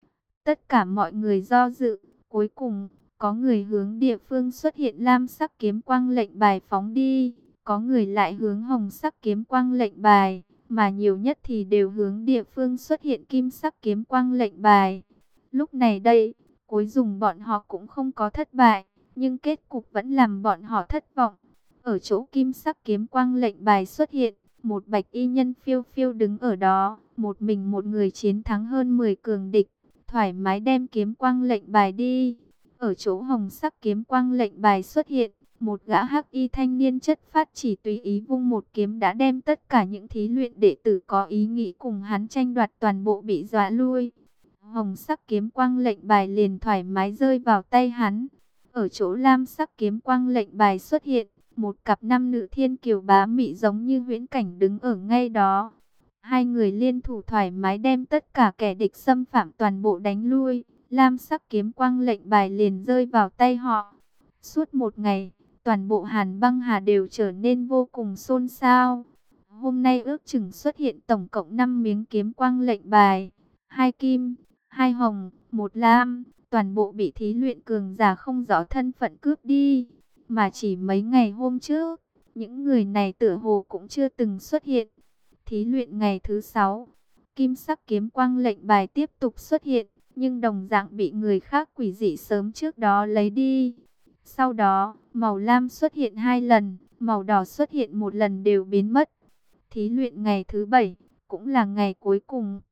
Tất cả mọi người do dự, cuối cùng, có người hướng địa phương xuất hiện lam sắc kiếm quang lệnh bài phóng đi, có người lại hướng hồng sắc kiếm quang lệnh bài, mà nhiều nhất thì đều hướng địa phương xuất hiện kim sắc kiếm quang lệnh bài. Lúc này đây, cuối cùng bọn họ cũng không có thất bại, nhưng kết cục vẫn làm bọn họ thất vọng. Ở chỗ kim sắc kiếm quang lệnh bài xuất hiện, một bạch y nhân phiêu phiêu đứng ở đó, một mình một người chiến thắng hơn 10 cường địch, thoải mái đem kiếm quang lệnh bài đi. Ở chỗ hồng sắc kiếm quang lệnh bài xuất hiện, một gã hắc y thanh niên chất phát chỉ tùy ý vung một kiếm đã đem tất cả những thí luyện đệ tử có ý nghĩ cùng hắn tranh đoạt toàn bộ bị dọa lui. Hồng sắc kiếm quang lệnh bài liền thoải mái rơi vào tay hắn. Ở chỗ lam sắc kiếm quang lệnh bài xuất hiện, một cặp nam nữ thiên kiều bá mị giống như huyễn cảnh đứng ở ngay đó. Hai người liên thủ thoải mái đem tất cả kẻ địch xâm phạm toàn bộ đánh lui. Lam sắc kiếm quang lệnh bài liền rơi vào tay họ. Suốt một ngày, toàn bộ Hàn Băng Hà đều trở nên vô cùng xôn xao. Hôm nay ước chừng xuất hiện tổng cộng 5 miếng kiếm quang lệnh bài, 2 kim, 2 hồng, 1 lam, toàn bộ bị thí luyện cường giả không rõ thân phận cướp đi. Mà chỉ mấy ngày hôm trước, những người này tựa hồ cũng chưa từng xuất hiện. Thí luyện ngày thứ 6, kim sắc kiếm quang lệnh bài tiếp tục xuất hiện, nhưng đồng dạng bị người khác quỷ dị sớm trước đó lấy đi. Sau đó, màu lam xuất hiện 2 lần, màu đỏ xuất hiện 1 lần đều biến mất. Thí luyện ngày thứ 7, cũng là ngày cuối cùng.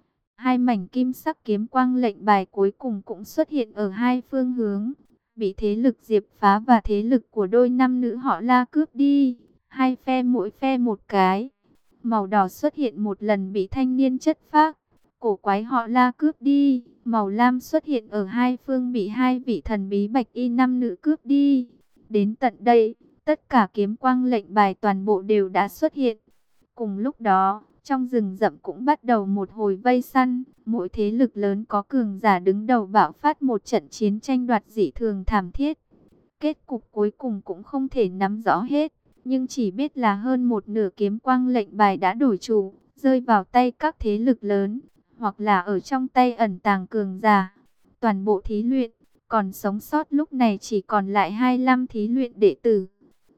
2 mảnh kim sắc kiếm quang lệnh bài cuối cùng cũng xuất hiện ở 2 phương hướng, bị thế lực Diệp Phá và thế lực của đôi nam nữ họ La cướp đi, 2 phe mỗi phe một cái. Màu đỏ xuất hiện 1 lần bị thanh niên chất phác, cổ quái họ La cướp đi. Màu lam xuất hiện ở 2 phương bị 2 vị thần bí bạch y nam nữ cướp đi. Đến tận đây, tất cả kiếm quang lệnh bài toàn bộ đều đã xuất hiện. Cùng lúc đó, trong rừng rậm cũng bắt đầu một hồi vây săn. Mỗi thế lực lớn có cường giả đứng đầu bạo phát một trận chiến tranh đoạt dị thường thảm thiết. Kết cục cuối cùng cũng không thể nắm rõ hết, nhưng chỉ biết là hơn một nửa kiếm quang lệnh bài đã đổi chủ, rơi vào tay các thế lực lớn, hoặc là ở trong tay ẩn tàng cường giả. Toàn bộ thí luyện, còn sống sót lúc này chỉ còn lại 25 thí luyện đệ tử.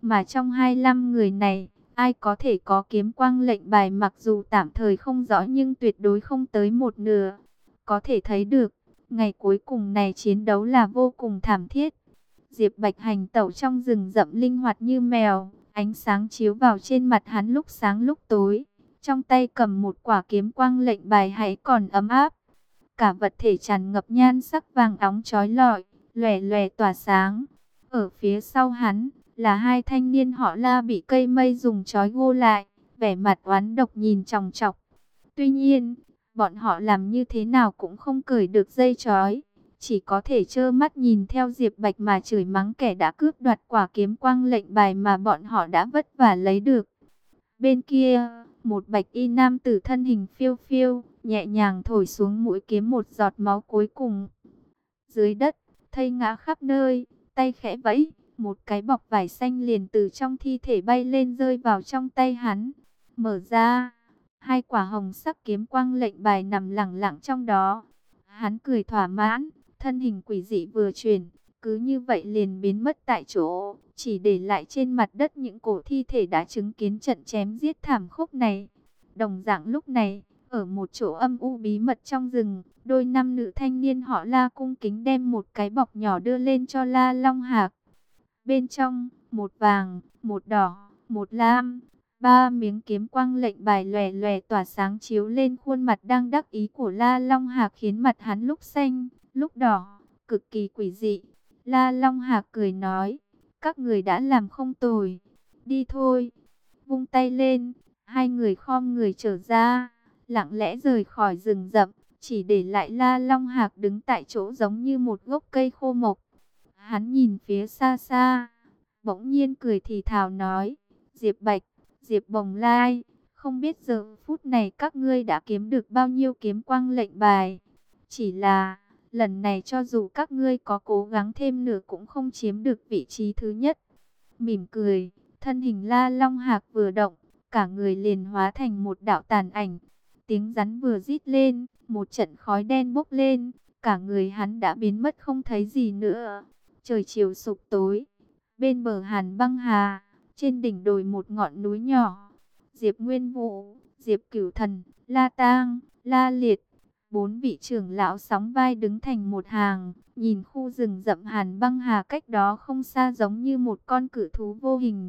Mà trong 25 người này, ai có thể có kiếm quang lệnh bài mặc dù tạm thời không rõ nhưng tuyệt đối không tới một nửa. Có thể thấy được, ngày cuối cùng này chiến đấu là vô cùng thảm thiết. Diệp Bạch hành tẩu trong rừng rậm linh hoạt như mèo, ánh sáng chiếu vào trên mặt hắn lúc sáng lúc tối. Trong tay cầm một quả kiếm quang lệnh bài hãy còn ấm áp. Cả vật thể tràn ngập nhan sắc vàng óng chói lọi, lòe lòe tỏa sáng. Ở phía sau hắn là hai thanh niên họ La bị cây mây dùng trói gô lại, vẻ mặt oán độc nhìn chòng chọc. Tuy nhiên, bọn họ làm như thế nào cũng không cởi được dây trói, chỉ có thể trơ mắt nhìn theo Diệp Bạch mà chửi mắng kẻ đã cướp đoạt quả kiếm quang lệnh bài mà bọn họ đã vất vả lấy được. Bên kia, một bạch y nam tử thân hình phiêu phiêu, nhẹ nhàng thổi xuống mũi kiếm một giọt máu cuối cùng. Dưới đất, thây ngã khắp nơi, tay khẽ vẫy, một cái bọc vải xanh liền từ trong thi thể bay lên rơi vào trong tay hắn. Mở ra, hai quả hồng sắc kiếm quang lệnh bài nằm lẳng lặng trong đó. Hắn cười thỏa mãn, thân hình quỷ dị vừa chuyển, cứ như vậy liền biến mất tại chỗ, chỉ để lại trên mặt đất những cổ thi thể đã chứng kiến trận chém giết thảm khốc này. Đồng dạng lúc này, ở một chỗ âm u bí mật trong rừng, đôi nam nữ thanh niên họ La cung kính đem một cái bọc nhỏ đưa lên cho La Long Hạc. Bên trong, một vàng, một đỏ, một lam, ba miếng kiếm quang lệnh bài lòe lòe tỏa sáng chiếu lên khuôn mặt đang đắc ý của La Long Hạc, khiến mặt hắn lúc xanh, lúc đỏ, cực kỳ quỷ dị. La Long Hạc cười nói, các người đã làm không tồi, đi thôi. Vung tay lên, hai người khom người trở ra, lặng lẽ rời khỏi rừng rậm, chỉ để lại La Long Hạc đứng tại chỗ giống như một gốc cây khô mộc. Hắn nhìn phía xa xa, bỗng nhiên cười thì thào nói, Diệp Bạch, Diệp Bồng Lai, không biết giờ phút này các ngươi đã kiếm được bao nhiêu kiếm quang lệnh bài. Chỉ là, lần này cho dù các ngươi có cố gắng thêm nữa cũng không chiếm được vị trí thứ nhất. Mỉm cười, thân hình La Long Hạc vừa động, cả người liền hóa thành một đạo tàn ảnh. Tiếng rắn vừa rít lên, một trận khói đen bốc lên, cả người hắn đã biến mất không thấy gì nữa. Trời chiều sụp tối, bên bờ Hàn Băng Hà, trên đỉnh đồi một ngọn núi nhỏ, Diệp Nguyên Vũ, Diệp Cửu Thần, La Tang, La Liệt, bốn vị trưởng lão sóng vai đứng thành một hàng, nhìn khu rừng rậm Hàn Băng Hà cách đó không xa giống như một con cự thú vô hình.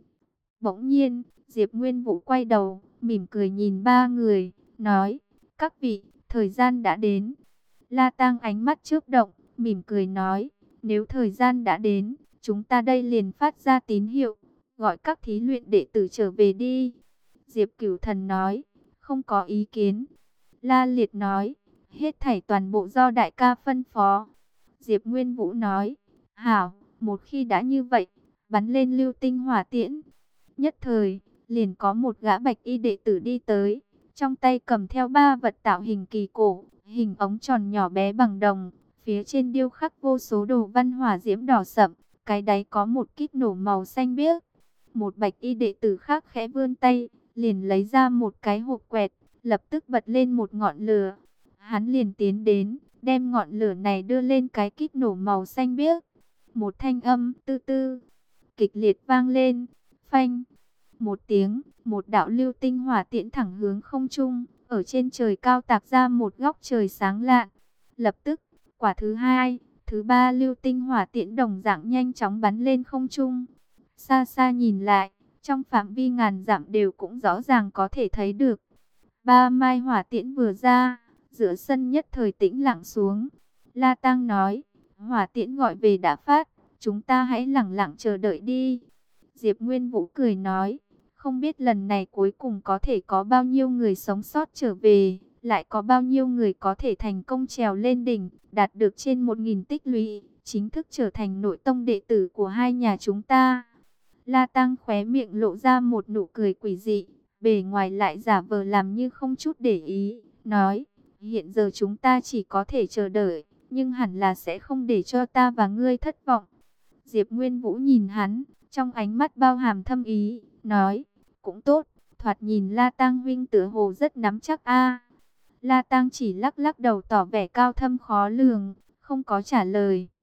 Bỗng nhiên, Diệp Nguyên Vũ quay đầu, mỉm cười nhìn ba người, nói, các vị, thời gian đã đến. La Tang ánh mắt chớp động, mỉm cười nói, nếu thời gian đã đến, chúng ta đây liền phát ra tín hiệu, gọi các thí luyện đệ tử trở về đi. Diệp Cửu Thần nói, không có ý kiến. La Liệt nói, hết thảy toàn bộ do đại ca phân phó. Diệp Nguyên Vũ nói, hảo, một khi đã như vậy, bắn lên lưu tinh hỏa tiễn. Nhất thời, liền có một gã bạch y đệ tử đi tới, trong tay cầm theo ba vật tạo hình kỳ cổ, hình ống tròn nhỏ bé bằng đồng, phía trên điêu khắc vô số đồ văn hỏa diễm đỏ sậm, cái đáy có một kíp nổ màu xanh biếc. Một bạch y đệ tử khác khẽ vươn tay, liền lấy ra một cái hộp quẹt, lập tức bật lên một ngọn lửa. Hắn liền tiến đến, đem ngọn lửa này đưa lên cái kíp nổ màu xanh biếc. Một thanh âm tư tư, kịch liệt vang lên, phanh. Một tiếng, một đạo lưu tinh hỏa tiễn thẳng hướng không trung, ở trên trời cao tạc ra một góc trời sáng lạn. Lập tức, quả thứ hai, thứ ba lưu tinh hỏa tiễn đồng dạng nhanh chóng bắn lên không trung. Xa xa nhìn lại, trong phạm vi ngàn dặm đều cũng rõ ràng có thể thấy được. Ba mai hỏa tiễn vừa ra, giữa sân nhất thời tĩnh lặng xuống. La Tăng nói, hỏa tiễn gọi về đã phát, chúng ta hãy lẳng lặng chờ đợi đi. Diệp Nguyên Vũ cười nói, không biết lần này cuối cùng có thể có bao nhiêu người sống sót trở về, lại có bao nhiêu người có thể thành công trèo lên đỉnh, đạt được trên 1000 tích lũy, chính thức trở thành nội tông đệ tử của hai nhà chúng ta. La Tăng khóe miệng lộ ra một nụ cười quỷ dị, bề ngoài lại giả vờ làm như không chút để ý, nói, hiện giờ chúng ta chỉ có thể chờ đợi, nhưng hẳn là sẽ không để cho ta và ngươi thất vọng. Diệp Nguyên Vũ nhìn hắn, trong ánh mắt bao hàm thâm ý, nói, cũng tốt, thoạt nhìn La Tăng huynh tựa hồ rất nắm chắc a. La Tăng chỉ lắc lắc đầu tỏ vẻ cao thâm khó lường, không có trả lời.